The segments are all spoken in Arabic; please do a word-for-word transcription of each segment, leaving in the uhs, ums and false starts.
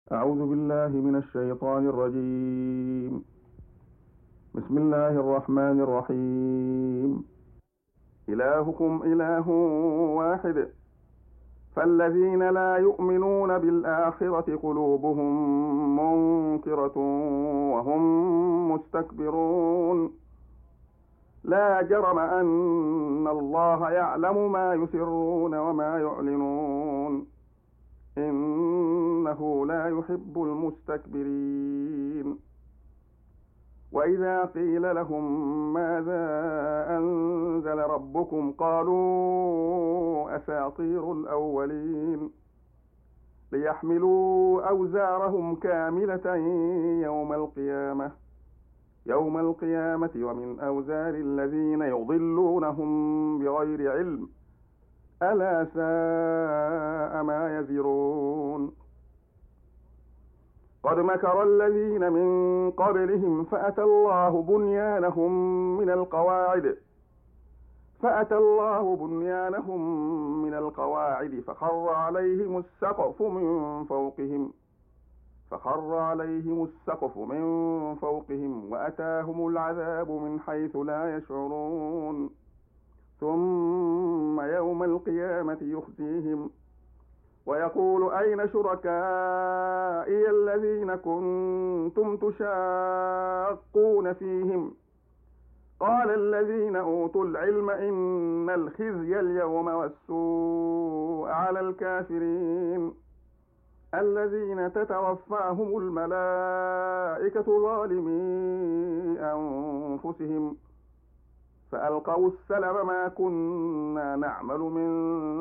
أعوذ بالله من الشيطان الرجيم. بسم الله الرحمن الرحيم. إلهكم إله واحد، فالذين لا يؤمنون بالآخرة قلوبهم منكرة وهم مستكبرون. لا جرم أن الله يعلم ما يسرون وما يعلنون، إنه لا يحب المستكبرين. وإذا قيل لهم ماذا أنزل ربكم قالوا أساطير الأولين، ليحملوا أوزارهم كاملة يوم القيامة يوم القيامة ومن أوزار الذين يضلونهم بغير علم، ألا ساء ما يزرون. قد مكر الذين من قبلهم فأتى الله بنيانهم من القواعد فأتى الله بنيانهم من القواعد فخر عليهم السقف من فوقهم فخر عليهم السقف من فوقهم وأتاهم العذاب من حيث لا يشعرون. ثم يوم القيامة يخزيهم ويقول أين شركائي الذين كنتم تشاقون فيهم؟ قال الذين أوتوا العلم إن الخزي اليوم والسوء على الكافرين الذين تتوفاهم الملائكة ظالمي أنفسهم فألقوا السلم ما كنا نعمل من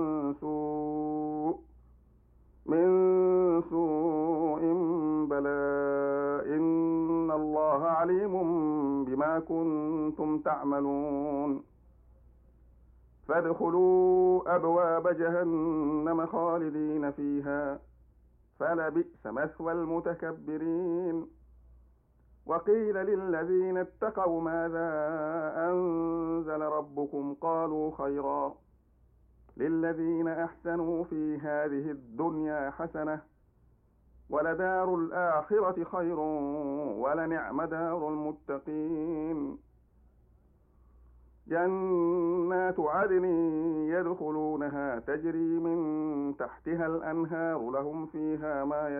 سوء من سوء بلى إن الله عليم بما كنتم تعملون. فادخلوا أبواب جهنم خالدين فيها فلبئس مثوى المتكبرين. وقيل للذين اتقوا ماذا أنزل ربكم قالوا خيرا، للذين أحسنوا في هذه الدنيا حسنة ولدار الآخرة خير ولنعم دار المتقين. جنات عدن يدخلونها تجري من تحتها الأنهار لهم فيها ما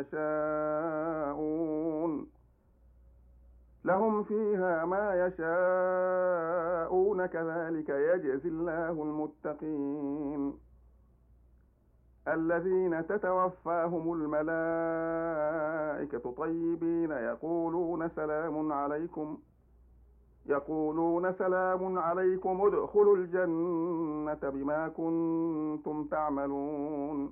يشاءون لهم فيها ما يشاءون كذلك يجزي الله المتقين. الذين تتوفاهم الملائكة طيبين يقولون سلام عليكم يقولون سلام عليكم ادخلوا الجنة بما كنتم تعملون.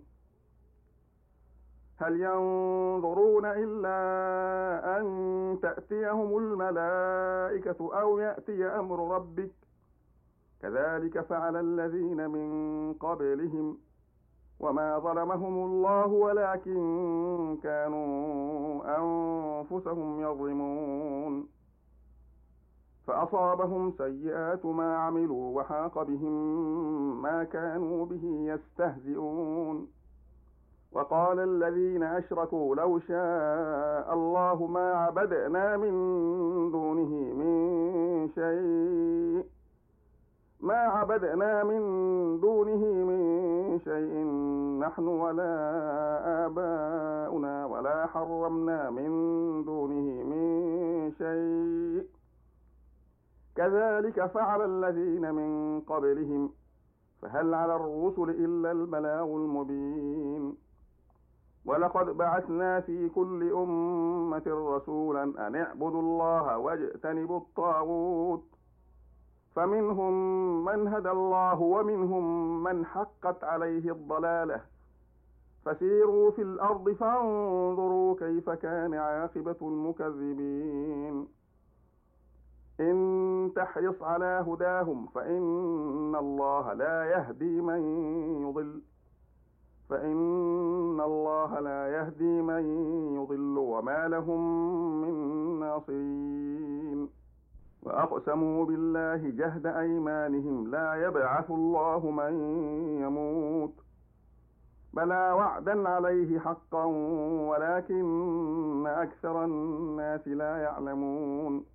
هل ينظرون إلا أن تأتيهم الملائكة أو يأتي أمر ربك؟ كذلك فعل الذين من قبلهم وما ظلمهم الله ولكن كانوا أنفسهم يظلمون. فأصابهم سيئات ما عملوا وحاق بهم ما كانوا به يستهزئون. وقال الذين أشركوا لو شاء الله ما عبدنا من دونه من شيء ما عبدنا من دونه من شيء نحن ولا آباؤنا ولا حرمنا من دونه من شيء كذلك فعل الذين من قبلهم فهل على الرسل إلا البلاغ المبين. ولقد بعثنا في كل أمة رسولا أن اعبدوا الله واجتنبوا الطاغوت فمنهم من هدى الله ومنهم من حقت عليه الضلالة فسيروا في الأرض فانظروا كيف كان عاقبة المكذبين. إن تحرص على هداهم فإن الله لا يهدي من يضل فإن الله لا يهدي من يضل وما لهم من ناصرين. وأقسموا بالله جهد أيمانهم لا يبعث الله من يموت بلى وعدا عليه حقا ولكن أكثر الناس لا يعلمون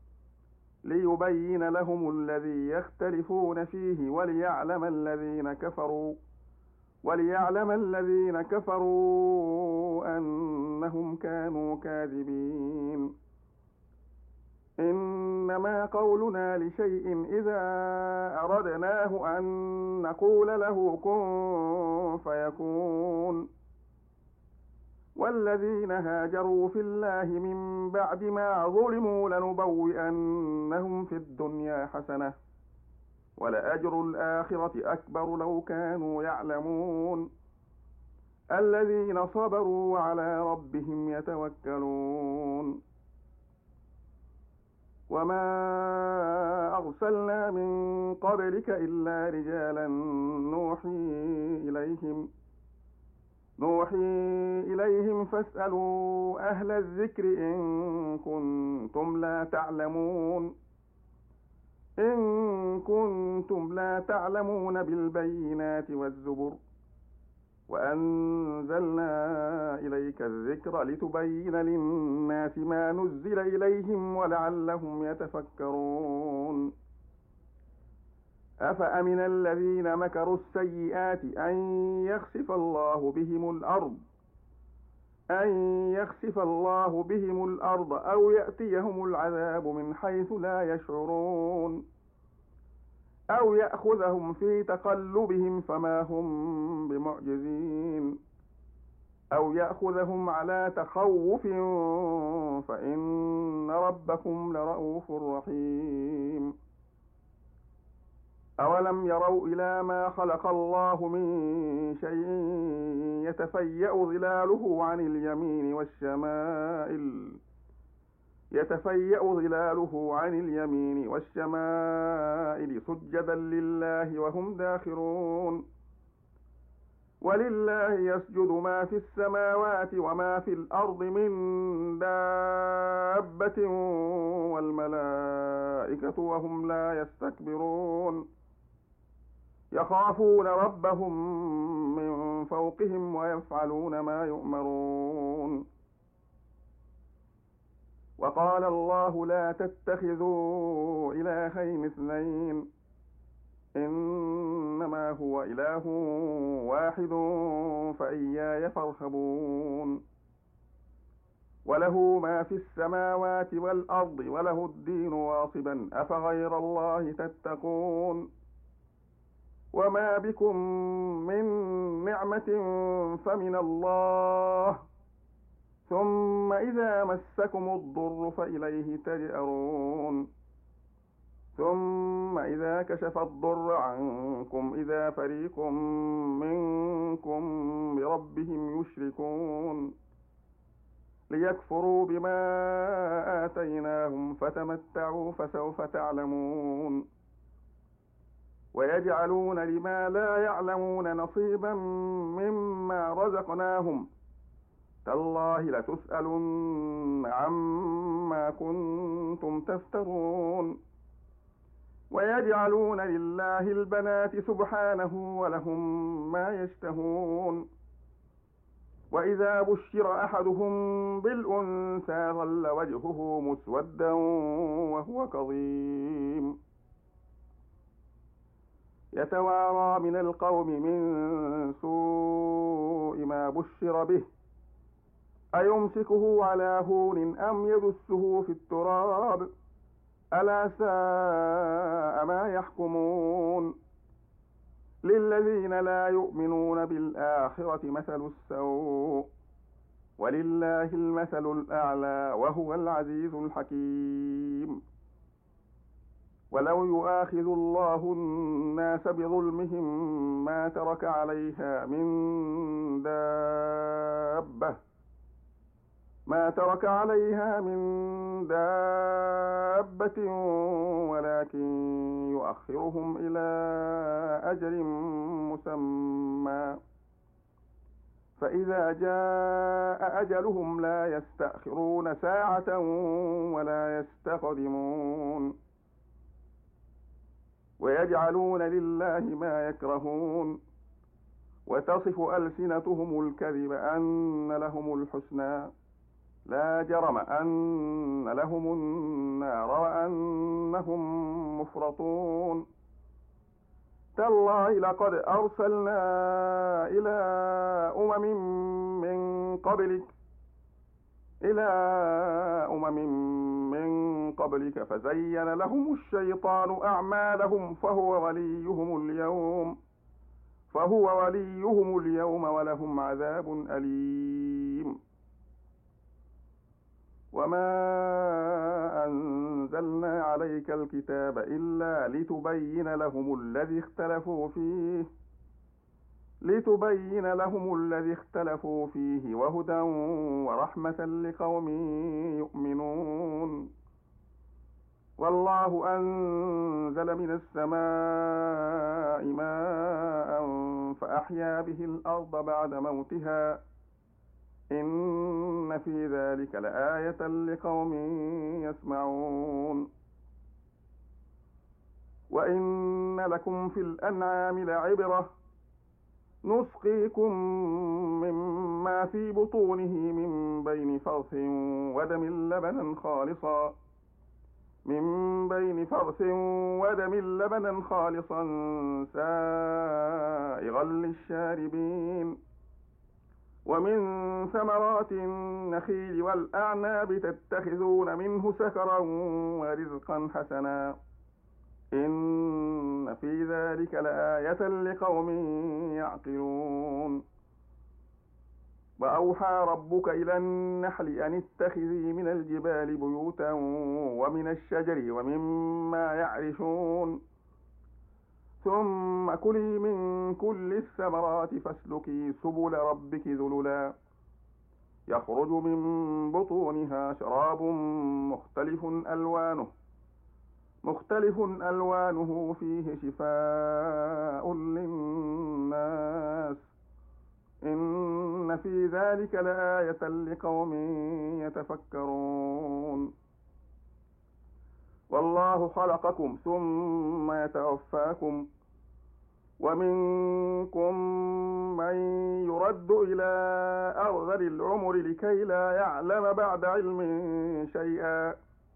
ليبين لهم الذي يختلفون فيه وليعلم الذين كفروا وليعلم الذين كفروا أنهم كانوا كاذبين إنما قولنا لشيء إذا أردناه أن نقول له كن فيكون والذين هاجروا في الله من بعد ما ظلموا لنبوئنهم في الدنيا حسنة ولأجر الآخرة أكبر لو كانوا يعلمون الذين صبروا وعلى ربهم يتوكلون وما أرسلنا من قبلك إلا رجالا نوحي إليهم نوحي إليهم فاسألوا أهل الذكر إن كنتم لا تعلمون إن كنتم لا تعلمون بالبينات والزبر وأنزلنا إليك الذكر لتبين للناس ما نزل إليهم ولعلهم يتفكرون أفأمن الذين مكروا السيئات أن يخسف الله بهم الأرض أن يخسف الله بهم الأرض أو يأتيهم العذاب من حيث لا يشعرون أو يأخذهم في تقلبهم فما هم بمعجزين أو يأخذهم على تخوف فإن ربكم لرؤوف رحيم أولم يروا إلى ما خلق الله من شيء يتفيأ ظلاله عن اليمين والشمائل يتفيأ ظلاله عن اليمين والشمائل سجدا لله وهم داخرون ولله يسجد ما في السماوات وما في الأرض من دابة والملائكة وهم لا يستكبرون يخافون ربهم من فوقهم ويفعلون ما يؤمرون وقال الله لا تتخذوا إلهين اثنين إنما هو إله واحد فإياي فارهبون وله ما في السماوات والأرض وله الدين واصبا أفغير الله تتقون وما بكم من نعمة فمن الله ثم إذا مسكم الضر فإليه تجأرون ثم إذا كشف الضر عنكم إذا فريق منكم بربهم يشركون ليكفروا بما آتيناهم فتمتعوا فسوف تعلمون ويجعلون لما لا يعلمون نصيبا مما رزقناهم تالله لتسألن عما كنتم تفترون ويجعلون لله البنات سبحانه ولهم ما يشتهون وإذا بشر أحدهم بالأنثى ظل وجهه مسودا وهو كظيم يتوارى من القوم من سوء ما بشر به أيمسكه على هون أم يدسه في التراب ألا ساء ما يحكمون للذين لا يؤمنون بالآخرة مثل السوء ولله المثل الأعلى وهو العزيز الحكيم ولو يؤاخذ الله الناس بظلمهم ما ترك عليها من دابة ما ترك عليها من دابة ولكن يؤخرهم إلى أجل مسمى فإذا جاء أجلهم لا يستأخرون ساعة ولا يستقدمون ويجعلون لله ما يكرهون وتصف ألسنتهم الكذب أن لهم الحسنى لا جرم أن لهم النار وأنهم مفرطون تالله لقد أرسلنا إلى أمم من قبلك إلى أمم من قبلك فزين لهم الشيطان أعمالهم فهو وليهم اليوم فهو وليهم اليوم ولهم عذاب أليم وما أنزلنا عليك الكتاب إلا لتبين لهم الذي اختلفوا فيه لتبين لهم الذي اختلفوا فيه وهدى ورحمة لقوم يؤمنون والله أنزل من السماء ماء فأحيا به الأرض بعد موتها إن في ذلك لآية لقوم يسمعون وإن لكم في الأنعام لعبرة نسقيكم مما في بطونه من بين فرث ودم لبنا خالصا من بين فرث ودم لبنا خالصا سائغا للشاربين ومن ثمرات النخيل والأعناب تتخذون منه سكرا ورزقا حسنا إن في ذلك لآية لقوم يعقلون وأوحى ربك إلى النحل أن اتخذي من الجبال بيوتا ومن الشجر ومما يعرشون ثم كلي من كل الثمرات فاسلكي سبل ربك ذللا يخرج من بطونها شراب مختلف ألوانه مختلف ألوانه فيه شفاء للناس إن في ذلك لآية لقوم يتفكرون والله خلقكم ثم يتوفاكم ومنكم من يرد إلى أرذل العمر لكي لا يعلم بعد علم شيئا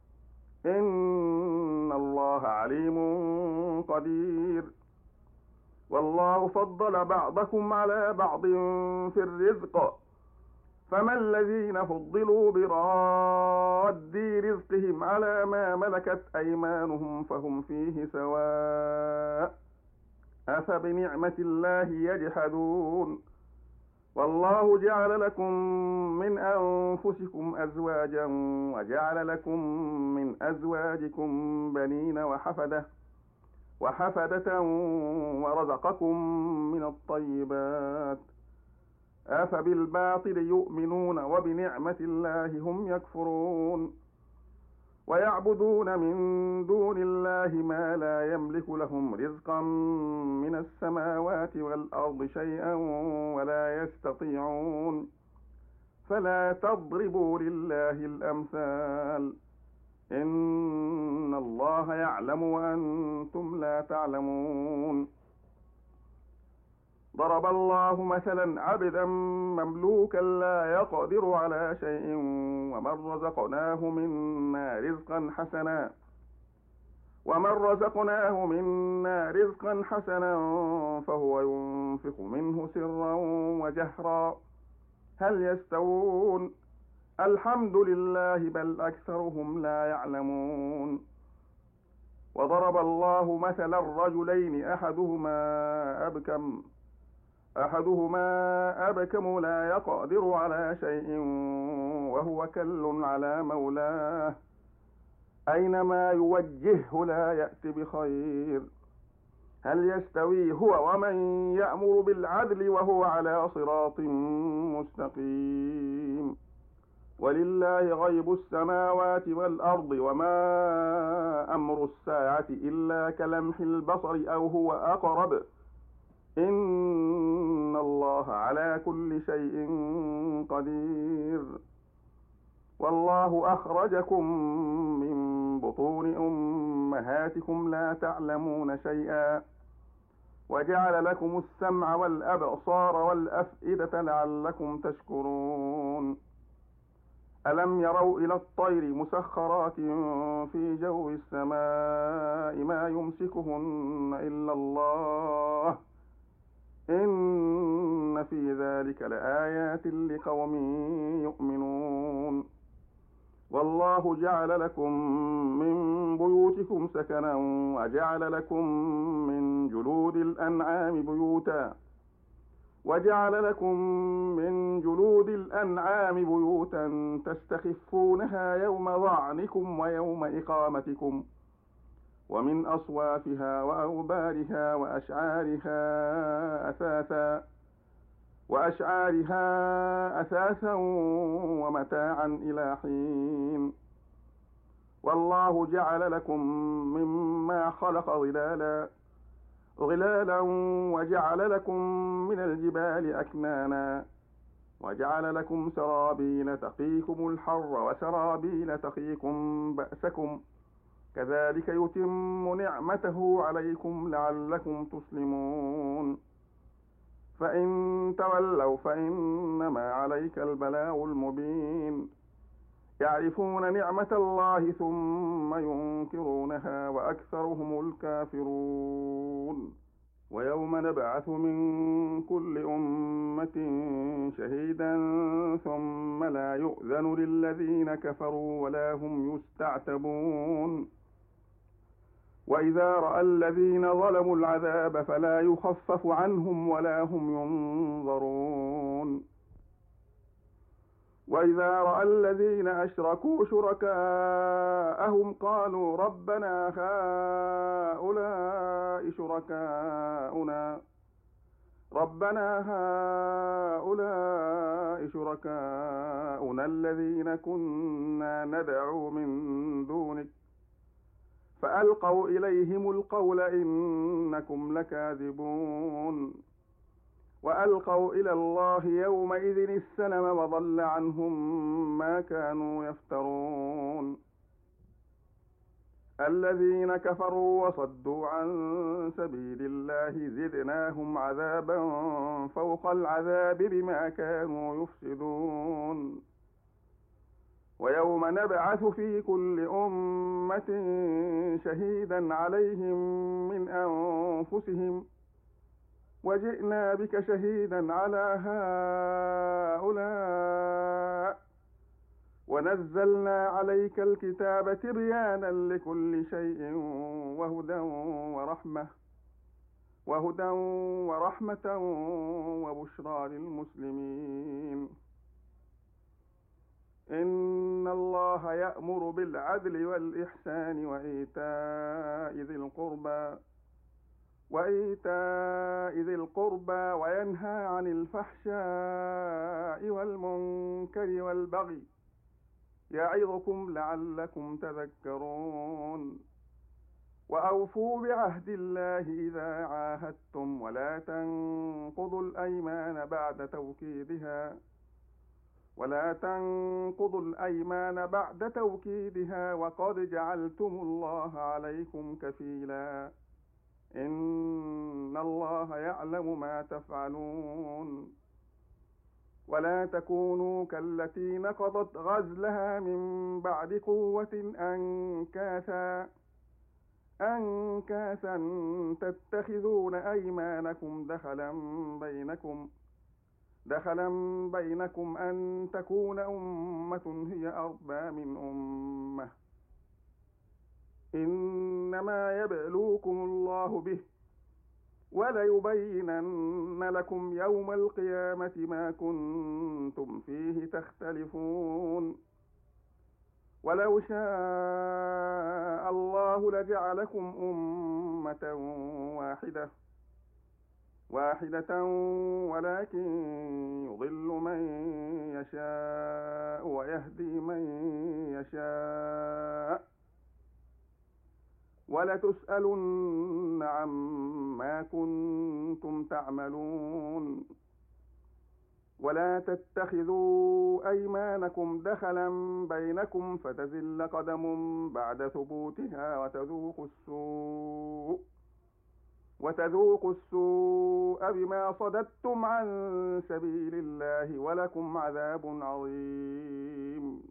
إن الله عليم قدير والله فضل بعضكم على بعض في الرزق فما الذين فضلوا براد رزقهم على ما ملكت أيمانهم فهم فيه سواء أفبنعمة الله يجحدون والله جعل لكم من أنفسكم أزواجا وجعل لكم من أزواجكم بنين وحفدة وحفدة ورزقكم من الطيبات أفبالباطل يؤمنون وبنعمة الله هم يكفرون ويعبدون من دون الله ما لا يملك لهم رزقا من السماوات والأرض شيئا ولا يستطيعون فلا تضربوا لله الأمثال إن الله يعلم وأنتم لا تعلمون ضرب الله مثلا عبدا مملوكا لا يقدر على شيء ومن رزقناه منا رزقا حسنا ومن رزقناه منا رزقا حسنا فهو ينفق منه سرا وجهرا هل يستوون الحمد لله بل أكثرهم لا يعلمون وضرب الله مثلا الرجلين أحدهما أبكم أحدهما أبكم لا يقدر على شيء وهو كل على مولاه أينما يوجهه لا يأتي بخير هل يستوي هو ومن يأمر بالعدل وهو على صراط مستقيم ولله غيب السماوات والأرض وما أمر الساعة إلا كلمح البصر أو هو أقرب إن الله على كل شيء قدير والله أخرجكم من بطون أمهاتكم لا تعلمون شيئا وجعل لكم السمع والأبصار والأفئدة لعلكم تشكرون ألم يروا إلى الطير مسخرات في جو السماء ما يمسكهن إلا الله إن في ذلك لآيات لقوم يؤمنون والله جعل لكم من بيوتكم سكنا وجعل لكم من جلود الأنعام بيوتا وجعل لكم من جلود الأنعام بيوتا تستخفونها يوم ظعنكم ويوم إقامتكم ومن أصوافها وأوبارها وأشعارها أثاثا وأشعارها أثاثا ومتاعا إلى حين والله جعل لكم مما خلق ظلالا ظلالا وجعل لكم من الجبال أكنانا وجعل لكم سرابيل تقيكم الحر وسرابيل تقيكم بأسكم كذلك يتم نعمته عليكم لعلكم تسلمون فإن تولوا فإنما عليك البلاغ المبين يعرفون نعمة الله ثم ينكرونها وأكثرهم الكافرون ويوم نبعث من كل أمة شهيدا ثم لا يؤذن للذين كفروا ولا هم يستعتبون وإذا رأى الذين ظلموا العذاب فلا يخفف عنهم ولا هم ينظرون وإذا رأى الذين أشركوا شركاءهم قالوا ربنا هؤلاء شركاؤنا ربنا هؤلاء شركاؤنا الذين كنا ندعو من دونك فألقوا إليهم القول إنكم لكاذبون وألقوا إلى الله يومئذ السلم وضل عنهم ما كانوا يفترون الذين كفروا وصدوا عن سبيل الله زدناهم عذابا فوق العذاب بما كانوا يفسدون ويوم نبعث في كل أمة شهيدا عليهم من أنفسهم وجئنا بك شهيدا على هؤلاء ونزلنا عليك الكتاب تبيانا لكل شيء وهدى ورحمة وهدى ورحمة وبشرى للمسلمين إن الله يأمر بالعدل والإحسان وإيتاء ذي القربى وإيتاء ذي القربى وينهى عن الفحشاء والمنكر والبغي يعظكم لعلكم تذكرون وأوفوا بعهد الله إذا عاهدتم ولا تنقضوا الأيمان بعد توكيدها ولا تنقضوا الأيمان بعد توكيدها وقد جعلتم الله عليكم كفيلا إن الله يعلم ما تفعلون ولا تكونوا كالتي نقضت غزلها من بعد قوة أنكاثا أنكاثا تتخذون أيمانكم دخلا بينكم دخلا بينكم أن تكون أمة هي أربى من أمة إنما يبلوكم الله به وليبينن لكم يوم القيامة ما كنتم فيه تختلفون ولو شاء الله لجعلكم أمة واحدة واحدة ولكن يضل من يشاء ويهدي من يشاء ولتسألن عما كنتم تعملون ولا تتخذوا أيمانكم دخلا بينكم فتزل قدم بعد ثبوتها وتذوقوا السوء وتذوقوا السوء بما صددتم عن سبيل الله ولكم عذاب عظيم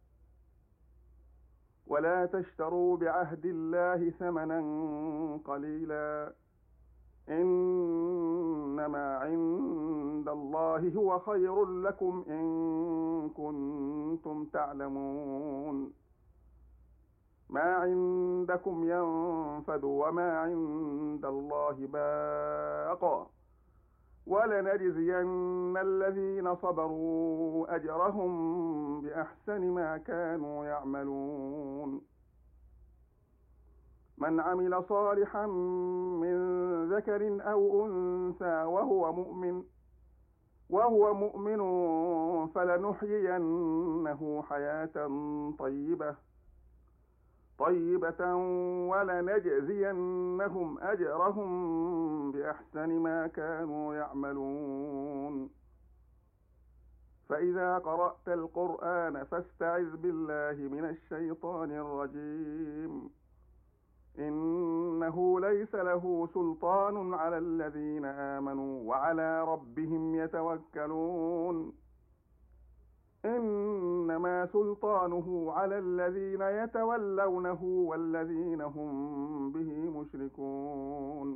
ولا تشتروا بعهد الله ثمنا قليلا إنما عند الله هو خير لكم إن كنتم تعلمون ما عندكم ينفد وما عند الله باق ولنجزين الذين صبروا أجرهم بأحسن ما كانوا يعملون من عمل صالحا من ذكر أو أنثى وهو مؤمن وهو مؤمن فلنحيينه حياة طيبة طيبة ولنجزينهم أجرهم بأحسن ما كانوا يعملون فإذا قرأت القرآن فاستعذ بالله من الشيطان الرجيم إنه ليس له سلطان على الذين آمنوا وعلى ربهم يتوكلون إنما سلطانه على الذين يتولونه والذين هم به مشركون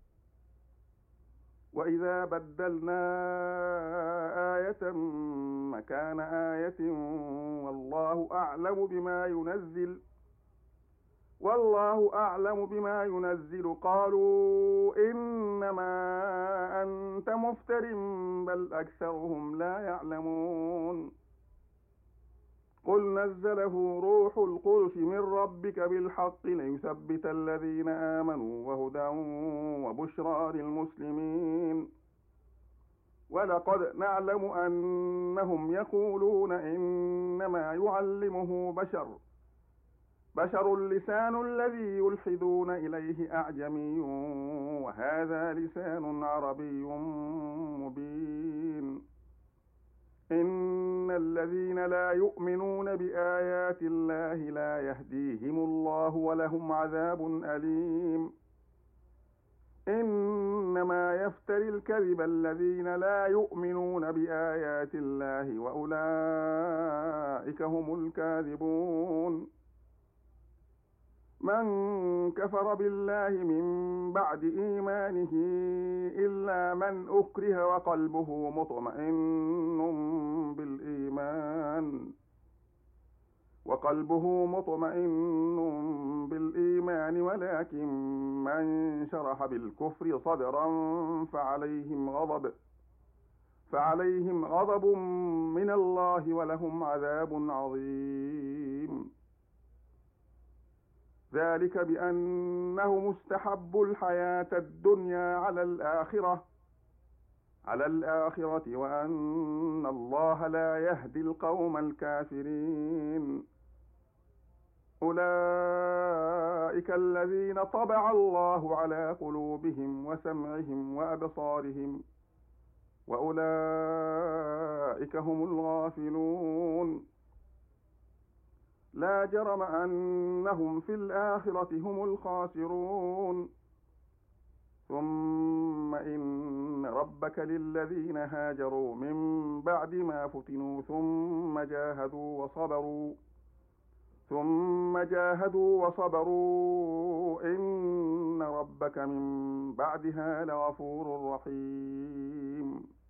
وإذا بدلنا آية مكان آية والله أعلم بما ينزل والله أعلم بما ينزل قالوا إنما أنت مفتر بل أكثرهم لا يعلمون قل نزله روح القدس من ربك بالحق ليثبت الذين آمنوا وهدى وبشرى للمسلمين ولقد نعلم أنهم يقولون إنما يعلمه بشر بشر اللسان الذي يلحدون إليه أعجمي وهذا لسان عربي مبين إن الذين لا يؤمنون بآيات الله لا يهديهم الله ولهم عذاب أليم إنما يفتري الكذب الذين لا يؤمنون بآيات الله وأولئك هم الكاذبون من كفر بالله من بعد إيمانه إلا من أكره وقلبه مطمئن بالإيمان وقلبه مطمئن بالإيمان ولكن من شرح بالكفر صدرا فعليهم غضب فعليهم غضب من الله ولهم عذاب عظيم ذلك بأنه مستحب الحياة الدنيا على الآخرة على الآخرة وأن الله لا يهدي القوم الكافرين أولئك الذين طبع الله على قلوبهم وسمعهم وأبصارهم وأولئك هم الغافلون لا جرم أنهم في الآخرة هم الخاسرون ثم إن ربك للذين هاجروا من بعد ما فتنوا ثم جاهدوا وصبروا ثم جاهدوا وصبروا إن ربك من بعدها لغفور رحيم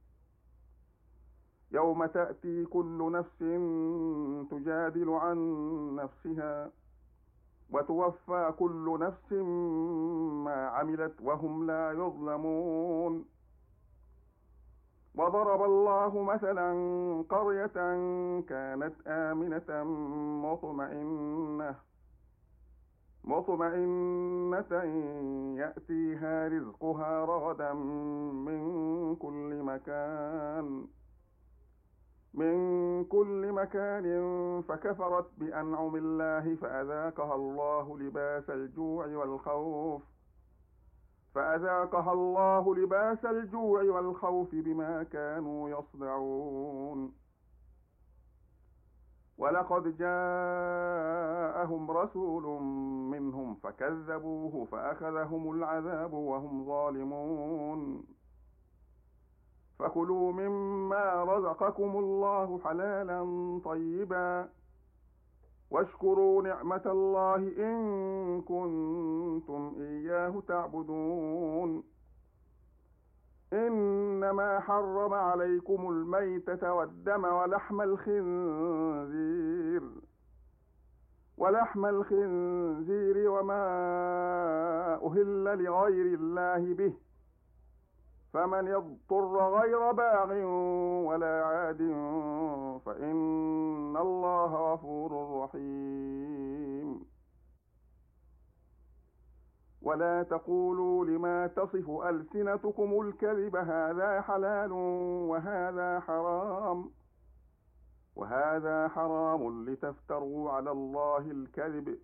يوم تأتي كل نفس تجادل عن نفسها وتوفى كل نفس ما عملت وهم لا يظلمون وضرب الله مثلا قرية كانت آمنة مطمئنة مطمئنة يأتيها رزقها رغدا من كل مكان من كل مكان فكفرت بأنعم الله فأذاقها الله لباس الجوع والخوف فأذاقها الله لباس الجوع والخوف بما كانوا يصنعون ولقد جاءهم رسول منهم فكذبوه فأخذهم العذاب وهم ظالمون فكلوا مما رزقكم الله حلالا طيبا واشكروا نعمة الله إن كنتم إياه تعبدون إنما حرم عليكم الميتة والدم ولحم الخنزير ولحم الخنزير وما أهل لغير الله به فمن يضطر غير باغ ولا عاد فإن الله غفور رحيم ولا تقولوا لما تصف ألسنتكم الكذب هذا حلال وهذا حرام وهذا حرام لتفتروا على الله الكذب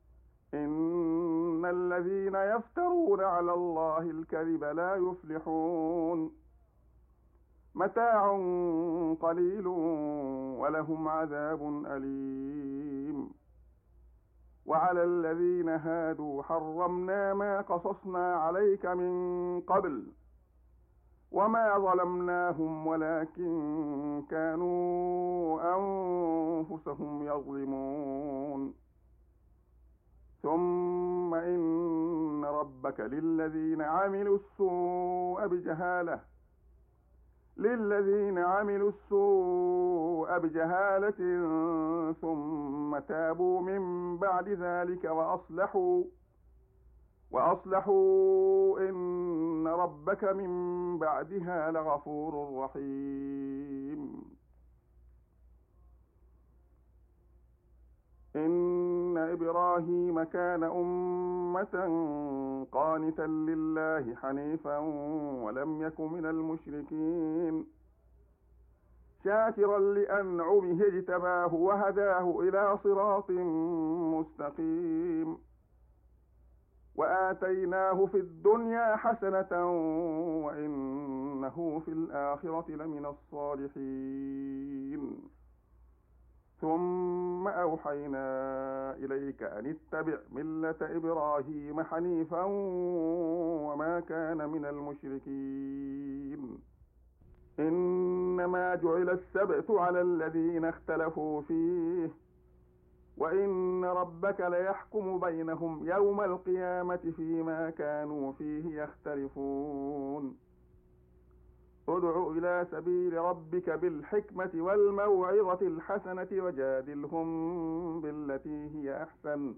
إن الذين يفترون على الله الكذب لا يفلحون متاع قليل ولهم عذاب أليم وعلى الذين هادوا حرمنا ما قصصنا عليك من قبل وما ظلمناهم ولكن كانوا أنفسهم يظلمون ثم إن ربك للذين عملوا السوء بجهالة للذين عملوا السوء بجهالة ثم تابوا من بعد ذلك وأصلحوا وأصلحوا إن ربك من بعدها لغفور رحيم إن إبراهيم كان أمة قانتا لله حنيفا ولم يك من المشركين شاكرا لأنعمه اجتباه وهداه إلى صراط مستقيم وآتيناه في الدنيا حسنة وإنه في الآخرة لمن الصالحين ثم أوحينا إليك أن اتبع ملة إبراهيم حنيفا وما كان من المشركين إنما جعل السبت على الذين اختلفوا فيه وإن ربك ليحكم بينهم يوم القيامة فيما كانوا فيه يختلفون ادع إلى سبيل ربك بالحكمة والموعظة الحسنة وجادلهم بالتي هي أحسن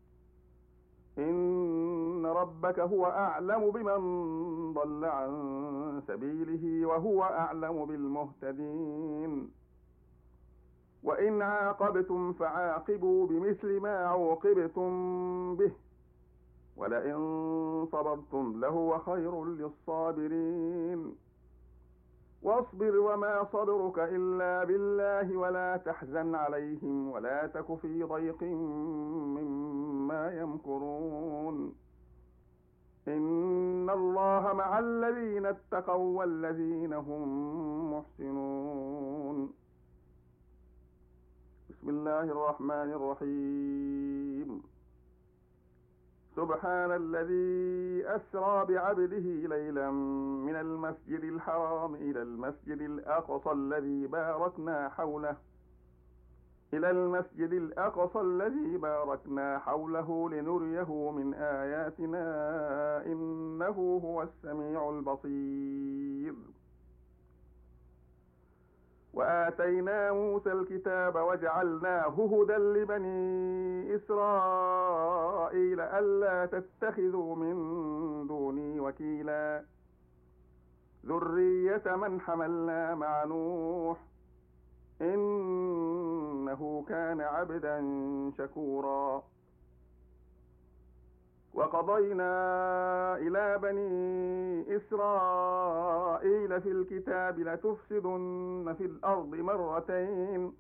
إن ربك هو أعلم بمن ضل عن سبيله وهو أعلم بالمهتدين وإن عاقبتم فعاقبوا بمثل ما عوقبتم به ولئن صبرتم لهو خير للصابرين واصبر وما صبرك إلا بالله ولا تحزن عليهم ولا تك في ضيق مما يمكرون إن الله مع الذين اتقوا والذين هم محسنون بسم الله الرحمن الرحيم سبحان الذي أسرى بعبده ليلا من المسجد الحرام إلى المسجد الأقصى الذي باركنا حوله إلى المسجد الأقصى الذي باركنا حوله لنريه من آياتنا إنه هو السميع البصير وآتينا موسى الكتاب وجعلناه هدى لبني إسرائيل ألا تتخذوا من دوني وكيلا ذرية من حملنا مع نوح إنه كان عبدا شكورا وقضينا إلى بني إسرائيل في الكتاب لتفسدن في الأرض مرتين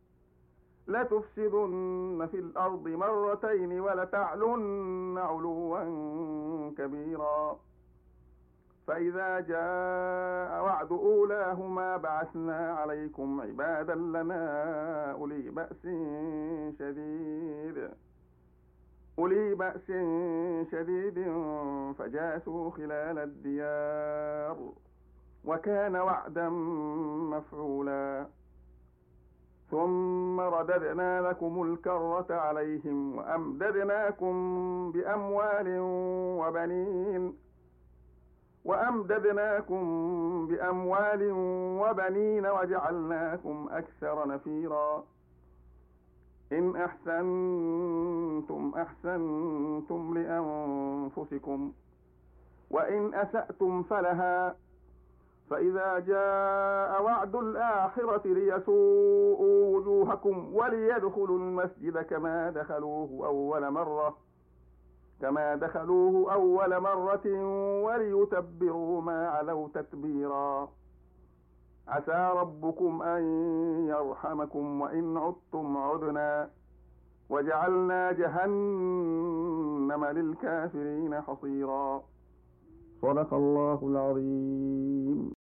لتفسدن في الأرض مرتين ولتعلن علوا كبيرا فإذا جاء وعد أولاهما بعثنا عليكم عبادا لنا أولي بأس شديد أولي بأس شديد فجاسوا خلال الديار وكان وعدا مفعولا ثم رددنا لكم الكرة عليهم وأمددناكم بأموال وبنين وأمددناكم بأموال وبنين وجعلناكم أكثر نفيرا إن أحسنتم أحسنتم لأنفسكم وإن أسأتم فلها فإذا جاء وعد الآخرة ليسوءوا وجوهكم وليدخلوا المسجد كما دخلوه أول مرة كما دخلوه أول مرة وليتبروا ما علوا تتبيرا عسى ربكم أن يرحمكم وإن عدتم عدنا وجعلنا جهنم للكافرين حصيرا صدق الله العظيم.